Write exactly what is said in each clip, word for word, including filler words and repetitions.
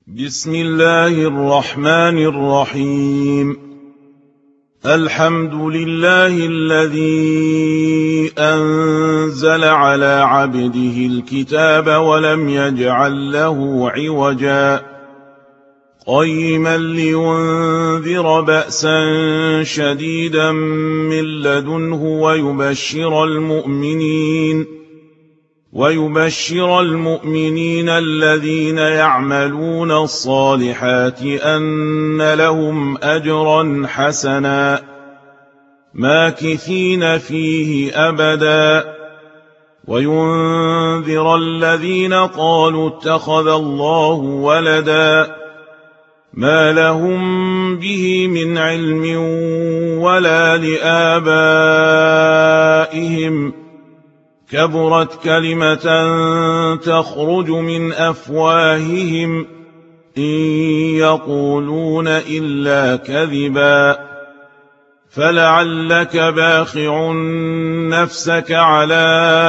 بسم الله الرحمن الرحيم. الحمد لله الذي أنزل على عبده الكتاب ولم يجعل له عوجا قيما لينذر بأسا شديدا من لدنه ويبشر المؤمنين ويبشر المؤمنين الذين يعملون الصالحات أن لهم أجرا حسنا ماكثين فيه أبدا وينذر الذين قالوا اتخذ الله ولدا ما لهم به من علم ولا لآبائهم كبرت كلمة تخرج من أفواههم إن يقولون إلا كذبا فلعلك باخع نفسك على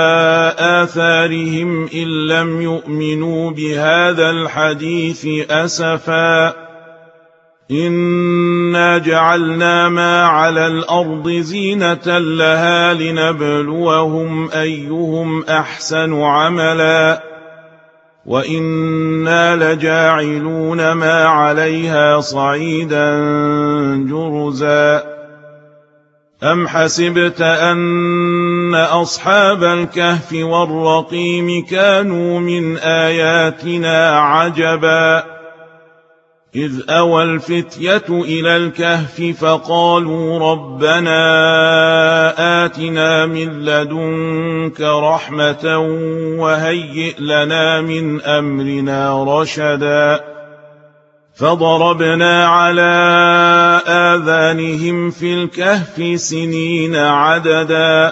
آثارهم إن لم يؤمنوا بهذا الحديث أسفا إنا جعلنا ما على الأرض زينة لها لنبلوهم أيهم أحسن عملا وإنا لجاعلون ما عليها صعيدا جرزا أم حسبت أن أصحاب الكهف والرقيم كانوا من آياتنا عجبا إذ أوى الفتية إلى الكهف فقالوا ربنا آتنا من لدنك رحمة وهيئ لنا من أمرنا رشدا فضربنا على آذانهم في الكهف سنين عددا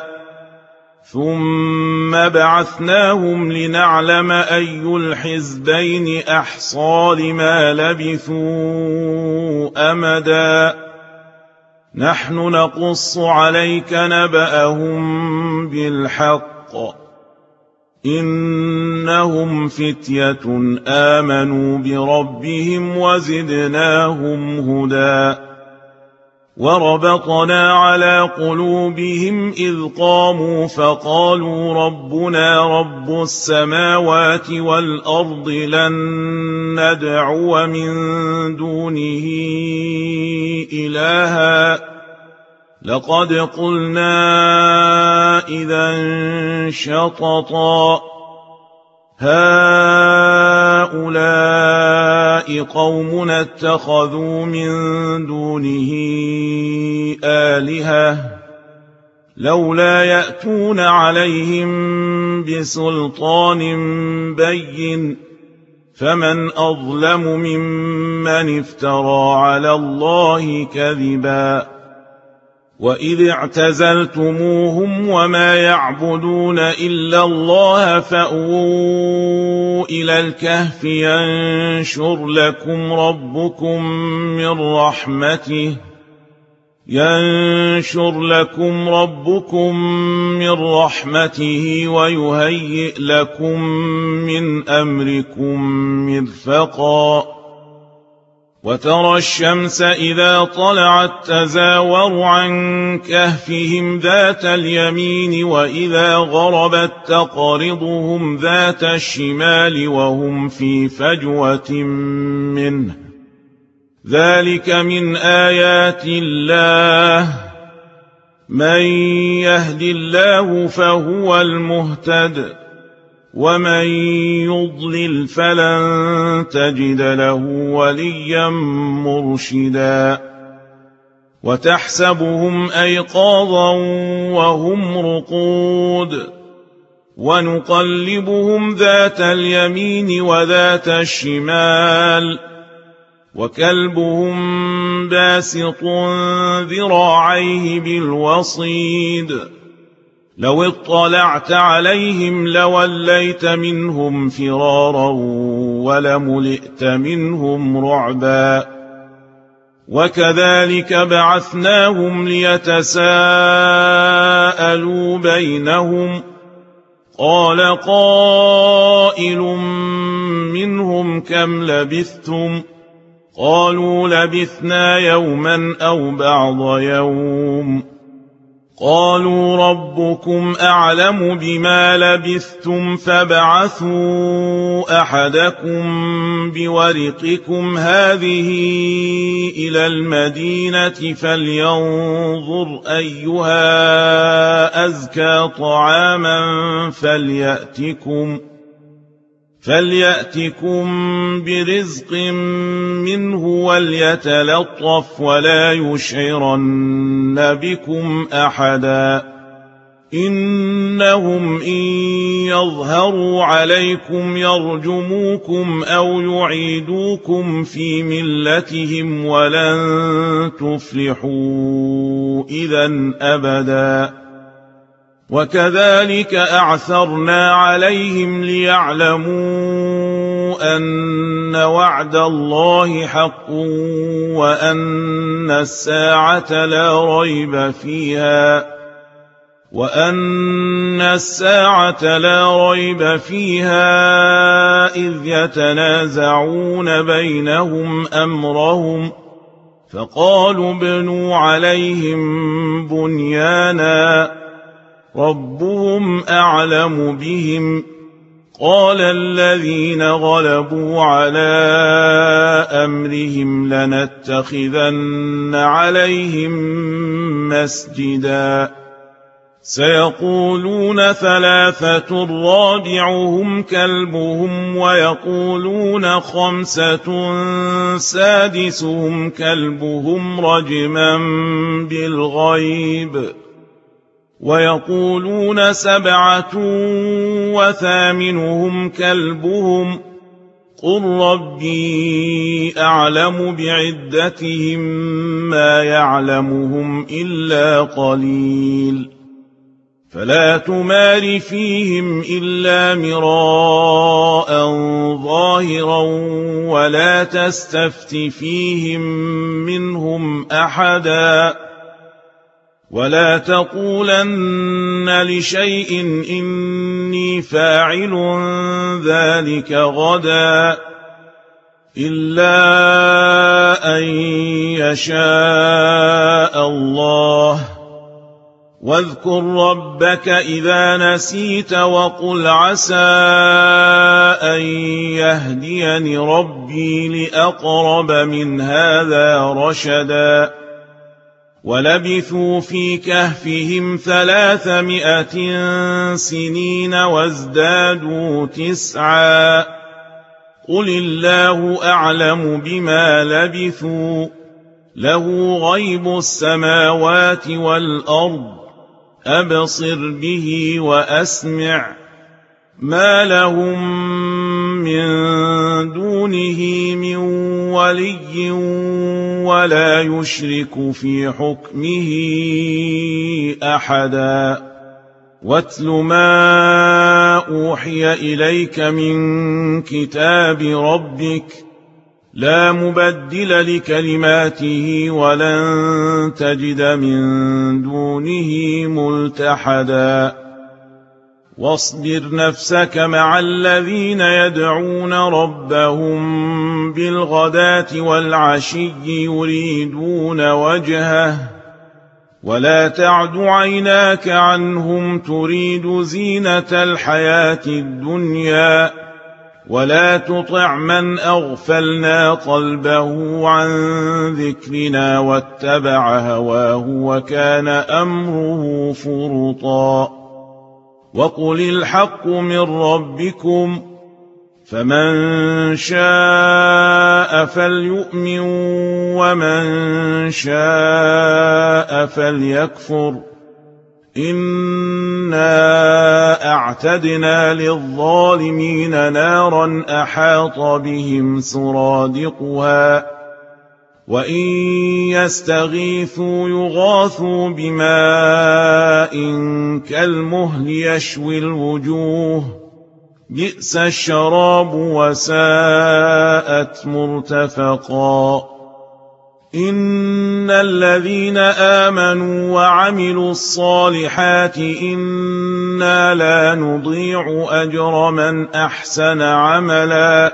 ثم بعثناهم لنعلم أي الحزبين أحصى لما لبثوا أمدا نحن نقص عليك نبأهم بالحق إنهم فتية آمنوا بربهم وزدناهم هدى وربطنا على قلوبهم إذ قاموا فقالوا ربنا رب السماوات والأرض لن ندعو من دونه إلها لقد قلنا إذا شططا هؤلاء قومنا اتخذوا من دونه آلهة لولا يأتون عليهم بسلطان بين فمن أظلم ممن افترى على الله كذبا وإذ اعتزلتموهم وما يعبدون إلا الله فأووا إلى الكهف ينشر لكم ربكم من رحمته ينشر لكم ربكم من رحمته ويهيئ لكم من أمركم مرفقا وترى الشمس إذا طلعت تزاور عن كهفهم ذات اليمين وإذا غربت تقرضهم ذات الشمال وهم في فجوة منه ذلك من آيات الله من يهد الله فهو المهتد ومن يضلل فلن تجد له وليا مرشدا وتحسبهم أيقاظا وهم رقود ونقلبهم ذات اليمين وذات الشمال وكلبهم باسط ذراعيه بالوصيد لو اطلعت عليهم لوليت منهم فرارا ولملئت منهم رعبا وكذلك بعثناهم ليتساءلوا بينهم قال قائل منهم كم لبثتم قالوا لبثنا يوما أو بعض يوم قالوا ربكم أعلم بما لبثتم فابعثوا أحدكم بورقكم هذه إلى المدينة فلينظر أيها أزكى طعاما فليأتكم فليأتكم برزق منه وليتلطف ولا يشعرن بكم أحدا إنهم إن يظهروا عليكم يرجموكم أو يعيدوكم في ملتهم ولن تفلحوا إذا أبدا وكذلك أعثرنا عليهم ليعلموا أن وعد الله حق وأن الساعة لا ريب فيها وأن الساعة لا ريب فيها إذ يتنازعون بينهم أمرهم فقالوا ابنوا عليهم بنيانا ربهم أعلم بهم قال الذين غلبوا على أمرهم لنتخذن عليهم مسجدا سيقولون ثلاثة رابعهم كلبهم ويقولون خمسة سادسهم كلبهم رجما بالغيب ويقولون سبعة وثامنهم كلبهم قل ربي أعلم بعدتهم ما يعلمهم إلا قليل فلا تمار فيهم إلا مراء ظاهرا ولا تستفت فيهم منهم أحدا ولا تقولن لشيء إني فاعل ذلك غدا إلا أن يشاء الله واذكر ربك إذا نسيت وقل عسى أن يهديني ربي لأقرب من هذا رشدا ولبثوا في كهفهم ثلاثمائة سنين وازدادوا تسعا قل الله أعلم بما لبثوا له غيب السماوات والأرض أبصر به وأسمع ما لهم من دونه من ولي ولا يشرك في حكمه أحدا واتل ما أوحي إليك من كتاب ربك لا مبدل لكلماته ولن تجد من دونه ملتحدا واصبر نفسك مع الذين يدعون ربهم بالغداة والعشي يريدون وجهه ولا تعد عيناك عنهم تريد زينة الحياة الدنيا ولا تطع من أغفلنا قلبه عن ذكرنا واتبع هواه وكان أمره فرطا وقل الحق من ربكم فمن شاء فليؤمن ومن شاء فليكفر إنا أعتدنا للظالمين نارا أحاط بهم سرادقها وإن يستغيثوا يغاثوا بماء كالمهل يشوي الوجوه بئس الشراب وساءت مرتفقا إن الذين آمنوا وعملوا الصالحات إن إنا لا نضيع أجر من أحسن عملا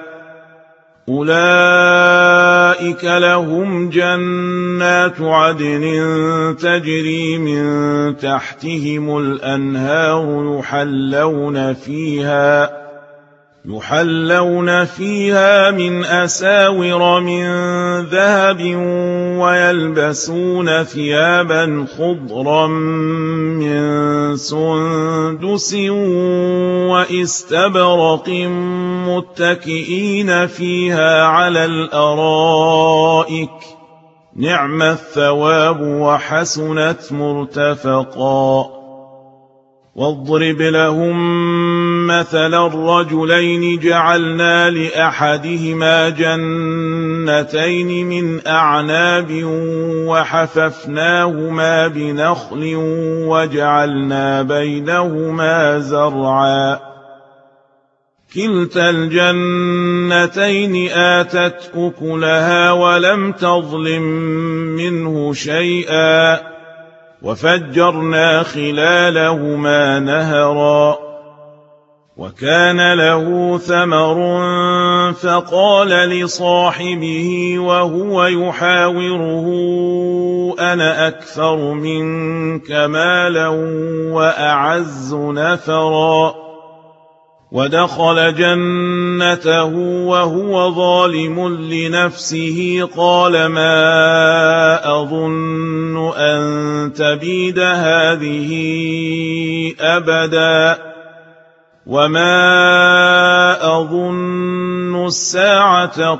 أولئك لهم جنات عدن تجري من تحتهم الأنهار يحلون فيها يحلون فيها من أساور من ذهب ويلبسون ثيابا خضرا من سندس واستبرق متكئين فيها على الأرائك نعم الثواب وحسنت مرتفقا واضرب لهم مثلا الرجلين جعلنا لأحدهما جنتين من أعناب وحففناهما بنخل وجعلنا بينهما زرعا كلتا الجنتين آتت أكلها ولم تظلم منه شيئا وفجرنا خلالهما نهرا وكان له ثمر فقال لصاحبه وهو يحاوره أنا أكثر منك مالا وأعز نفرا ودخل جنته وهو ظالم لنفسه قال ما أظن أن تبيد هذه أبدا وما أظن الساعة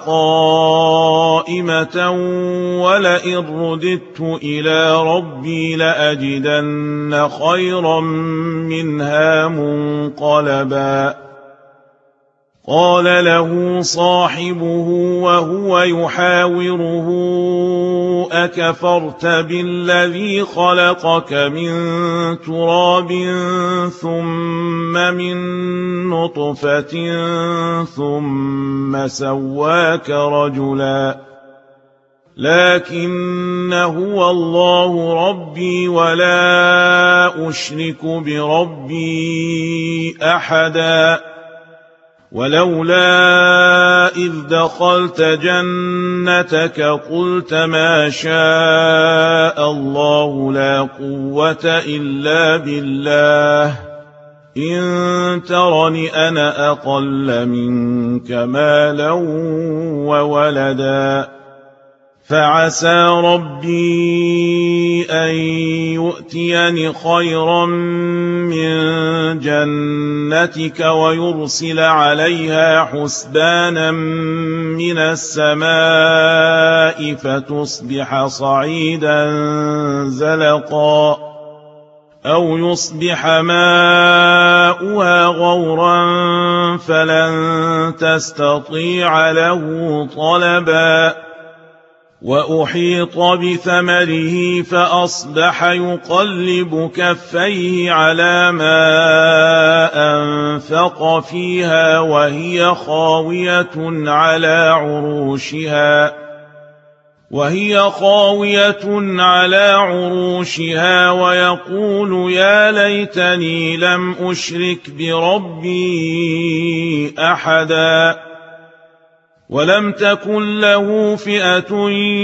قائمة ولئن رددت إلى ربي لأجدن خيرا منها منقلبا قال له صاحبه وهو يحاوره أكفرت بالذي خلقك من تراب ثم من نطفة ثم سواك رجلا لكن هو الله ربي ولا أشرك بربي أحدا ولولا إذ دخلت جنتك قلت ما شاء الله لا قوة إلا بالله إن ترني أنا أقل منك مالا وولدا فعسى ربي أن يؤتيني خيرا من جنتك ويرسل عليها حسبانا من السماء فتصبح صعيدا زلقا أو يصبح ماؤها غورا فلن تستطيع له طلبا وأحيط بثمره فأصبح يقلب كفيه على ما أنفق فيها وهي خاوية على عروشها وهي خاوية على عروشها ويقول يا ليتني لم أشرك بربي أحدا ولم تكن له فئة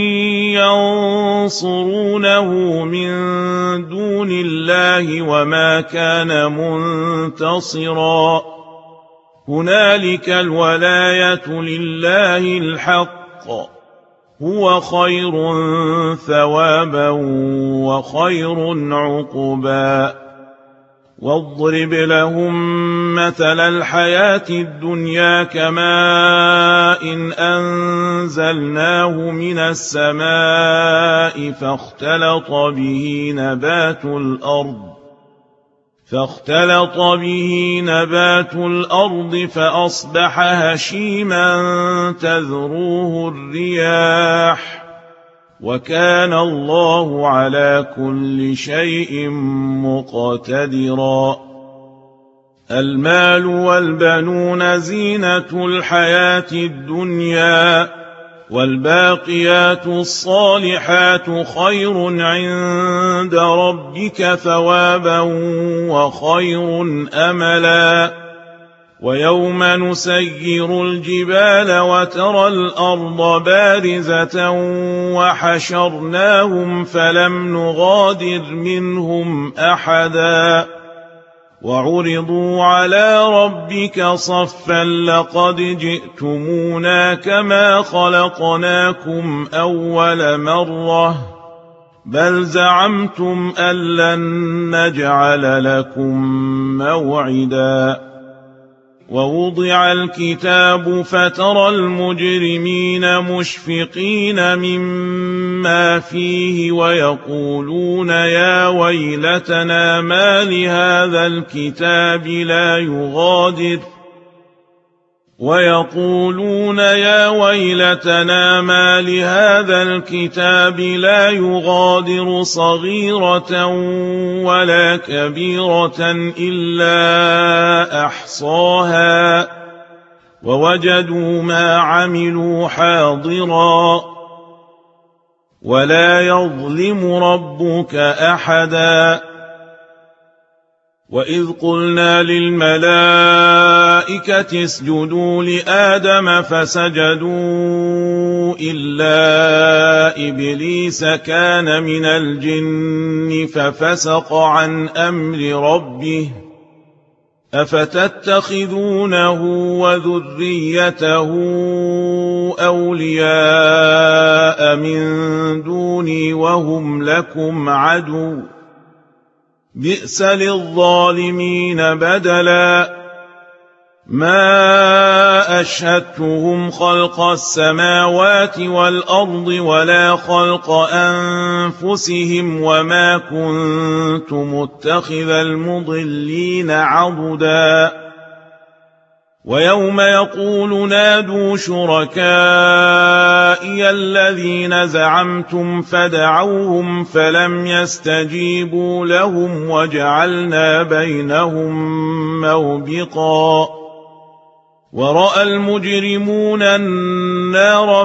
ينصرونه من دون الله وما كان منتصرا هنالك الولاية لله الحق هو خير ثوابا وخير عقبا واضرب لهم مثل الحياة الدنيا كماء إن أنزلناه من السماء فاختلط به نبات الأرض فاختلط به نبات الأرض فأصبح هشيما تذروه الرياح وكان الله على كل شيء مقتدرا المال والبنون زينة الحياة الدنيا والباقيات الصالحات خير عند ربك ثوابا وخير أملا ويوم نسير الجبال وترى الأرض بارزة وحشرناهم فلم نغادر منهم أحدا وعرضوا على ربك صفا لقد جئتمونا كما خلقناكم أول مرة بل زعمتم أن لن نجعل لكم موعدا ووضع الكتاب فترى المجرمين مشفقين مما فيه ويقولون يا ويلتنا ما لهذا الكتاب لا يغادر ويقولون يا ويلتنا ما لهذا الكتاب لا يغادر صغيرة ولا كبيرة إلا أحصاها ووجدوا ما عملوا حاضرا ولا يظلم ربك أحدا وإذ قلنا للملائكة اسجدوا لآدم فسجدوا إلا إبليس كان من الجن ففسق عن أمر ربه أفتتخذونه وذريته أولياء من دوني وهم لكم عدو بئس للظالمين بدلا ما أشهدتهم خلق السماوات والأرض ولا خلق أنفسهم وما كنت متخذ المضلين عضدا ويوم يقول نادوا شركائي الذين زعمتم فدعوهم فلم يستجيبوا لهم وجعلنا بينهم موبقا ورأى المجرمون النار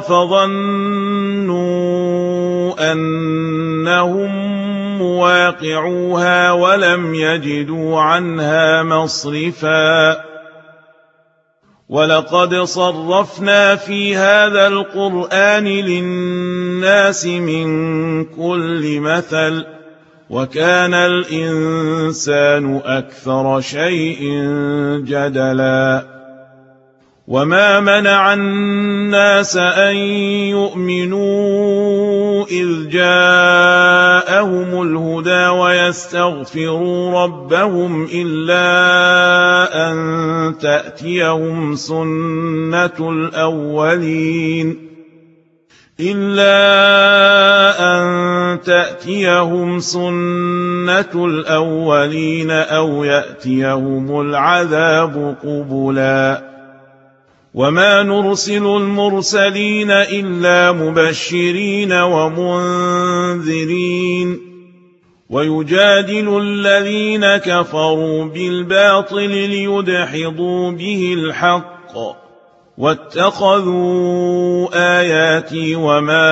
فظنوا أنهم مواقعوها ولم يجدوا عنها مصرفا ولقد صرفنا في هذا القرآن للناس من كل مثل وكان الإنسان أكثر شيء جدلا وما منع الناس أن يؤمنوا إذ جاءهم الهدى ويستغفروا ربهم إلا أن تأتيهم سنة الأولين إلا أن تأتيهم سنة الأولين أو يأتيهم العذاب قبلا وما نرسل المرسلين إلا مبشرين ومنذرين ويجادل الذين كفروا بالباطل ليدحضوا به الحق واتخذوا آياتي وما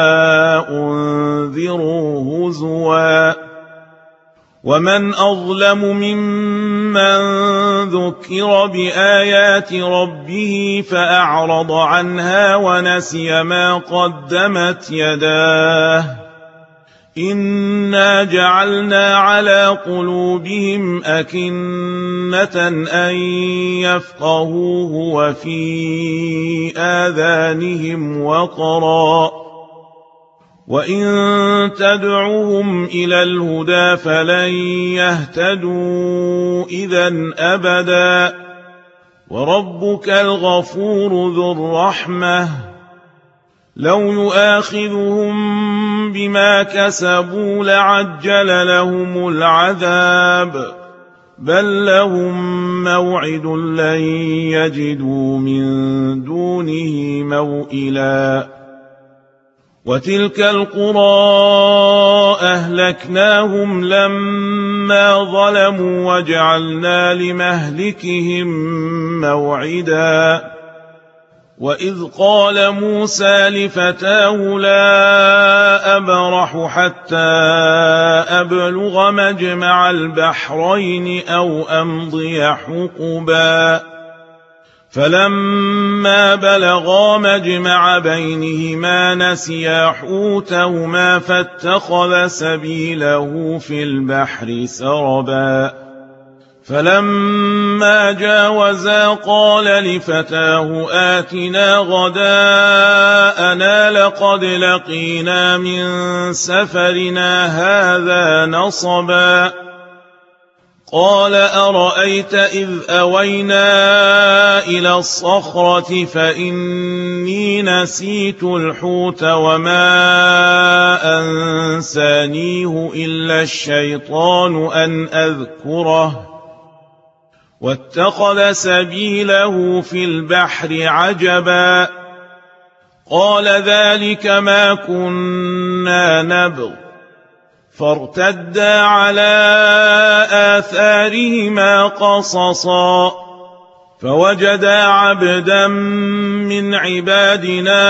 أنذروا هزوا ومن أظلم ممن ذكر بآيات ربه فأعرض عنها ونسي ما قدمت يداه إنا جعلنا على قلوبهم أكنة أن يفقهوه وفي آذانهم وقرا وإن تدعوهم إلى الهدى فلن يهتدوا إذا أبدا وربك الغفور ذو الرحمة لو يؤاخذهم بما كسبوا لعجل لهم العذاب بل لهم موعد لن يجدوا من دونه موئلا وتلك القرى أهلكناهم لما ظلموا وجعلنا لمهلكهم موعدا وإذ قال موسى لفتاه لا أبرح حتى أبلغ مجمع البحرين أو أمضي حقبا فلما بلغا مجمع بينهما نسيا حوتهما فاتخذ سبيله في البحر سربا فلما جاوزا قال لفتاه آتنا غداءنا لقد لقينا من سفرنا هذا نصبا قال أرأيت إذ أوينا إلى الصخرة فإني نسيت الحوت وما أنسانيه إلا الشيطان أن أذكره واتخذ سبيله في البحر عجبا قال ذلك ما كنا نبغ فارتدا على آثارهما قصصا فوجدا عبدا من عبادنا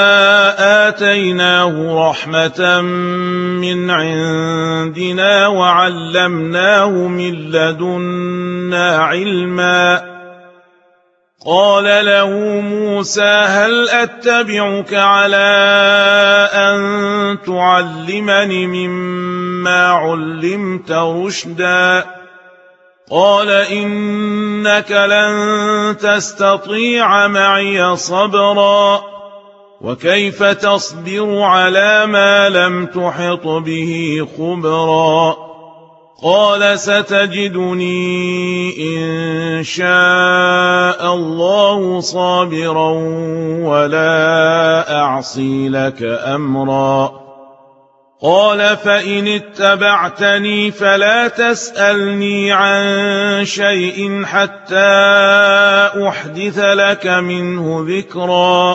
آتيناه رحمة من عندنا وعلمناه من لدنا علما قال له موسى هل أتبعك على أن تعلمني مما علمت رشدا قال إنك لن تستطيع معي صبرا وكيف تصبر على ما لم تحط به خبرا قال ستجدني إن شاء الله صابرا ولا أعصي لك أمرا قال فإن اتبعتني فلا تسألني عن شيء حتى أحدث لك منه ذكرا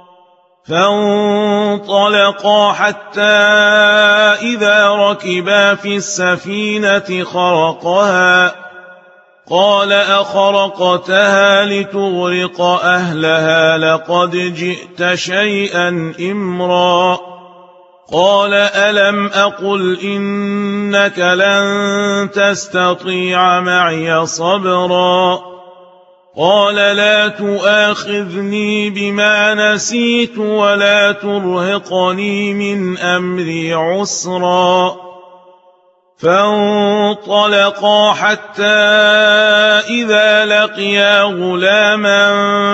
فانطلقا حتى إذا ركبا في السفينة خرقها قال أخرقتها لتغرق أهلها لقد جئت شيئا إمرا قال ألم أقل إنك لن تستطيع معي صبرا قال لا تؤاخذني بما نسيت ولا ترهقني من أمري عسرا فانطلقا حتى إذا لقيا غلاما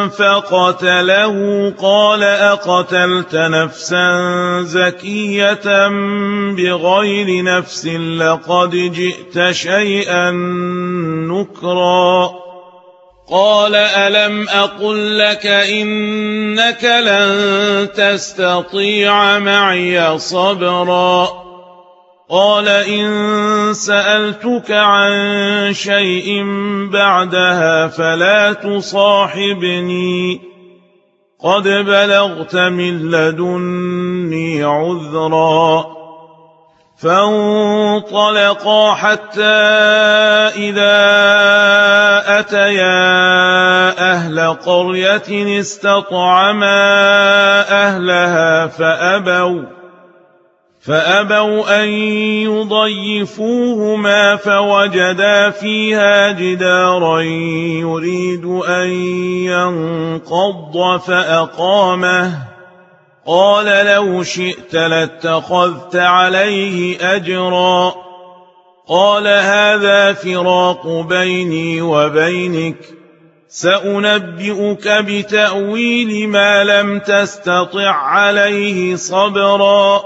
فقتله قال أقتلت نفسا زكية بغير نفس لقد جئت شيئا نكرا قال ألم أقل لك إنك لن تستطيع معي صبرا قال إن سألتك عن شيء بعدها فلا تصاحبني قد بلغت من لدني عذرا فانطلقا حتى إذا أتيا أهل قرية استطعما أهلها فأبوا فأبوا أن يضيفوهما فوجدا فيها جدارا يريد أن ينقض فأقامه قال لو شئت لاتخذت عليه أجرا قال هذا فراق بيني وبينك سأنبئك بتأويل ما لم تستطع عليه صبرا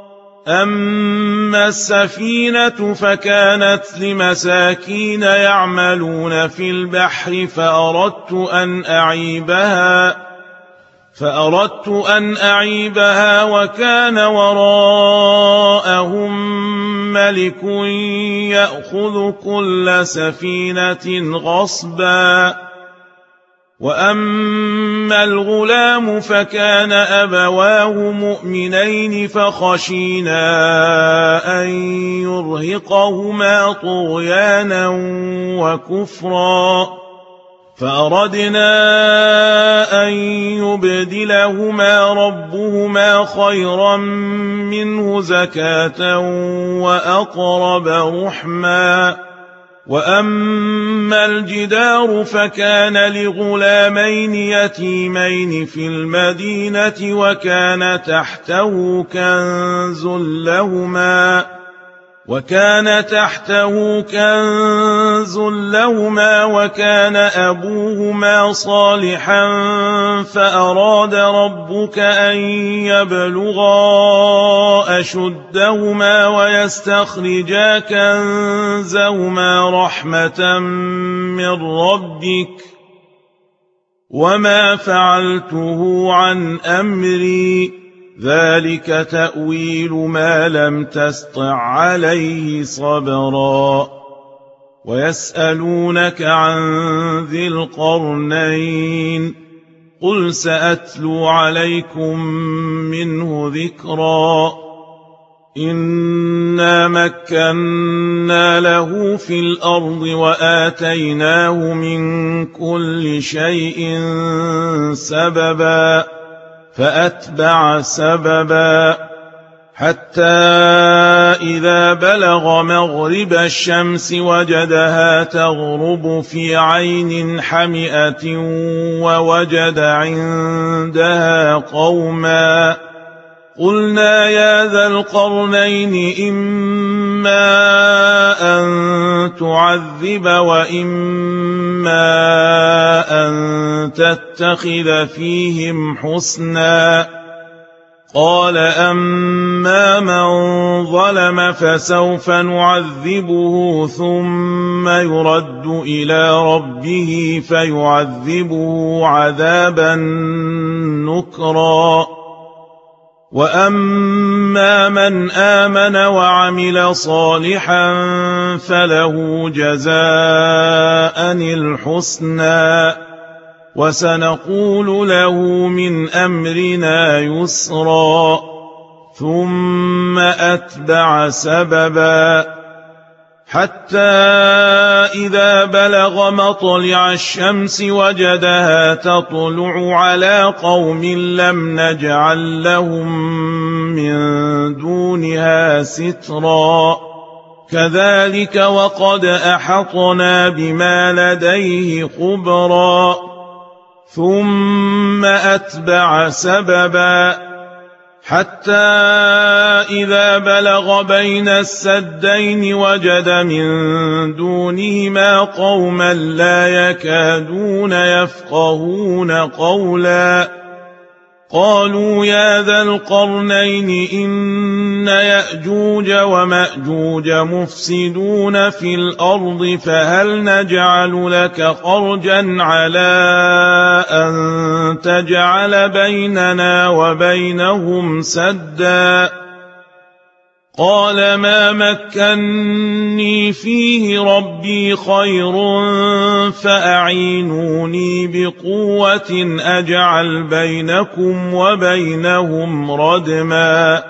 أما السفينة فكانت لمساكين يعملون في البحر فأردت أن أعيبها فأردت أن أعيبها وكان وراءهم ملك يأخذ كل سفينة غصبا وأما الغلام فكان أبواه مؤمنين فخشينا أن يرهقهما طغيانا وكفرا فأردنا أن يبدلهما ربهما خيرا منه زكاة وأقرب رحما. وأما الجدار فكان لغلامين يتيمين في المدينة وكان تحته كنز لهما وكان تحته كنز لهما وكان أبوهما صالحا فأراد ربك أن يبلغا أشدهما ويستخرجا كنزهما رحمة من ربك وما فعلته عن أمري ذلك تأويل ما لم تسطع عليه صبرا. ويسألونك عن ذي القرنين قل سأتلو عليكم منه ذكرا. إنا مكنا له في الأرض وآتيناه من كل شيء سببا فأتبع سببا حتى إذا بلغ مغرب الشمس وجدها تغرب في عين حمئة ووجد عندها قوما قلنا يا ذا القرنين إما أن تعذب وإما أن تتخذ فيهم حسنا. قال أما من ظلم فسوف نعذبه ثم يرد إلى ربه فيعذبه عذابا نكرا. وأما من آمن وعمل صالحا فله جزاء الحسنى وسنقول له من أمرنا يسرا. ثم أتبع سببا حتى إذا بلغ مطلع الشمس وجدها تطلع على قوم لم نجعل لهم من دونها سترا. كذلك وقد أحطنا بما لديه خبرا. ثم أتبع سببا حتى إذا بلغ بين السدين وجد من دونهما قوما لا يكادون يفقهون قولا. قالوا يا ذا القرنين إن يأجوج ومأجوج مفسدون في الأرض فهل نجعل لك خرجا على أن تجعل بيننا وبينهم سدا. قال ما مكني فيه ربي خير فأعينوني بقوة أجعل بينكم وبينهم ردما.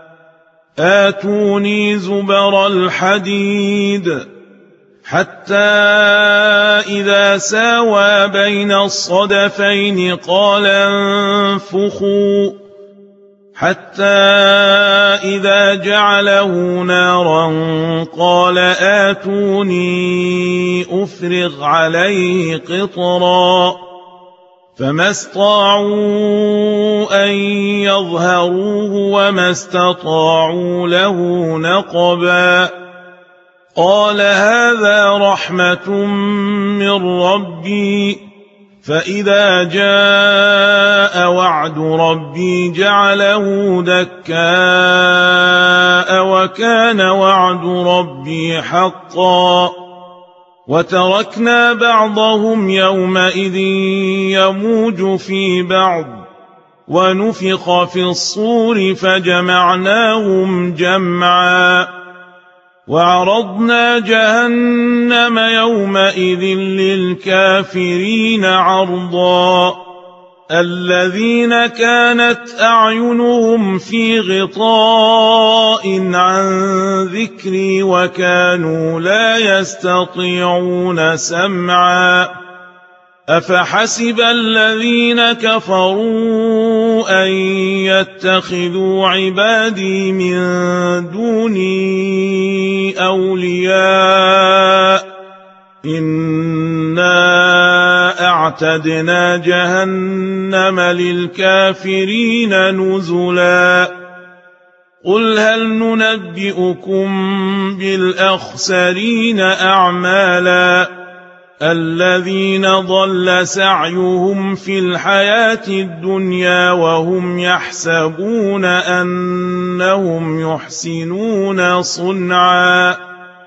آتوني زبر الحديد حتى إذا ساوى بين الصدفين قال انفخوا حتى إذا جعله نارا قال آتوني أفرغ عليه قطرا. فما استطاعوا أن يظهروه وما استطاعوا له نقبا. قال هذا رحمة من ربي فإذا جاء وعد ربي جعله دكاء وكان وعد ربي حقا. وتركنا بعضهم يومئذ يموج في بعض ونفخ في الصور فجمعناهم جمعا. وعرضنا جهنم يومئذ للكافرين عرضا. الذين كانت أعينهم في غطاء عن ذكري وكانوا لا يستطيعون سمعا. أفحسب الذين كفروا أن يتخذوا عبادي من دوني أولياء إنا أعتدنا جهنم للكافرين نزلا قل هل ننبئكم بالأخسرين أعمالا الذين ضل سعيهم في الحياة الدنيا وهم يحسبون أنهم يحسنون صنعا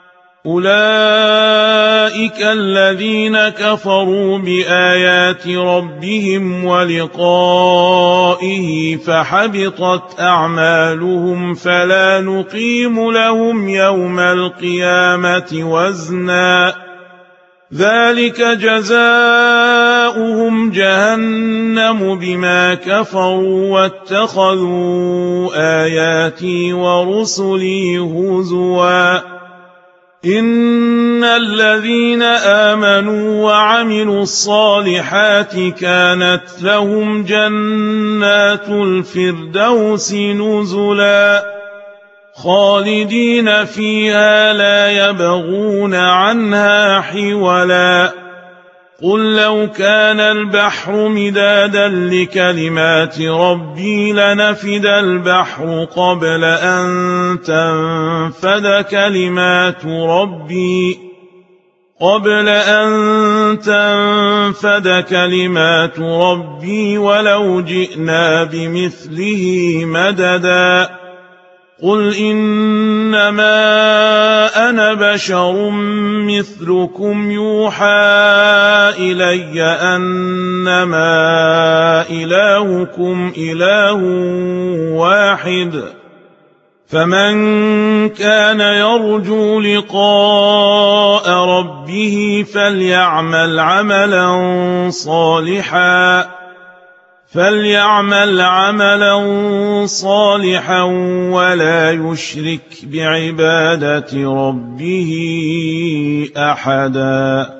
أولئك الذين كفروا بآيات ربهم ولقائه فحبطت أعمالهم فلا نقيم لهم يوم القيامة وزنا ذلك جزاؤهم جهنم بما كفروا واتخذوا آياتي ورسلي هزوا إن الذين آمنوا وعملوا الصالحات كانت لهم جنات الفردوس نزلا خالدين فيها لا يبغون عنها حولا قل لو كان البحر مدادا لكلمات ربي لنفد البحر قبل أن تنفد كلمات ربي قبل أن تنفد كلمات ربي ولو جئنا بمثله مددا قل إنما أنا بشر مثلكم يوحى إلي أنما إلهكم إله واحد فمن كان يرجو لقاء ربه فليعمل عملا صالحا فليعمل عملا صالحا ولا يشرك بعبادة ربه أحدا.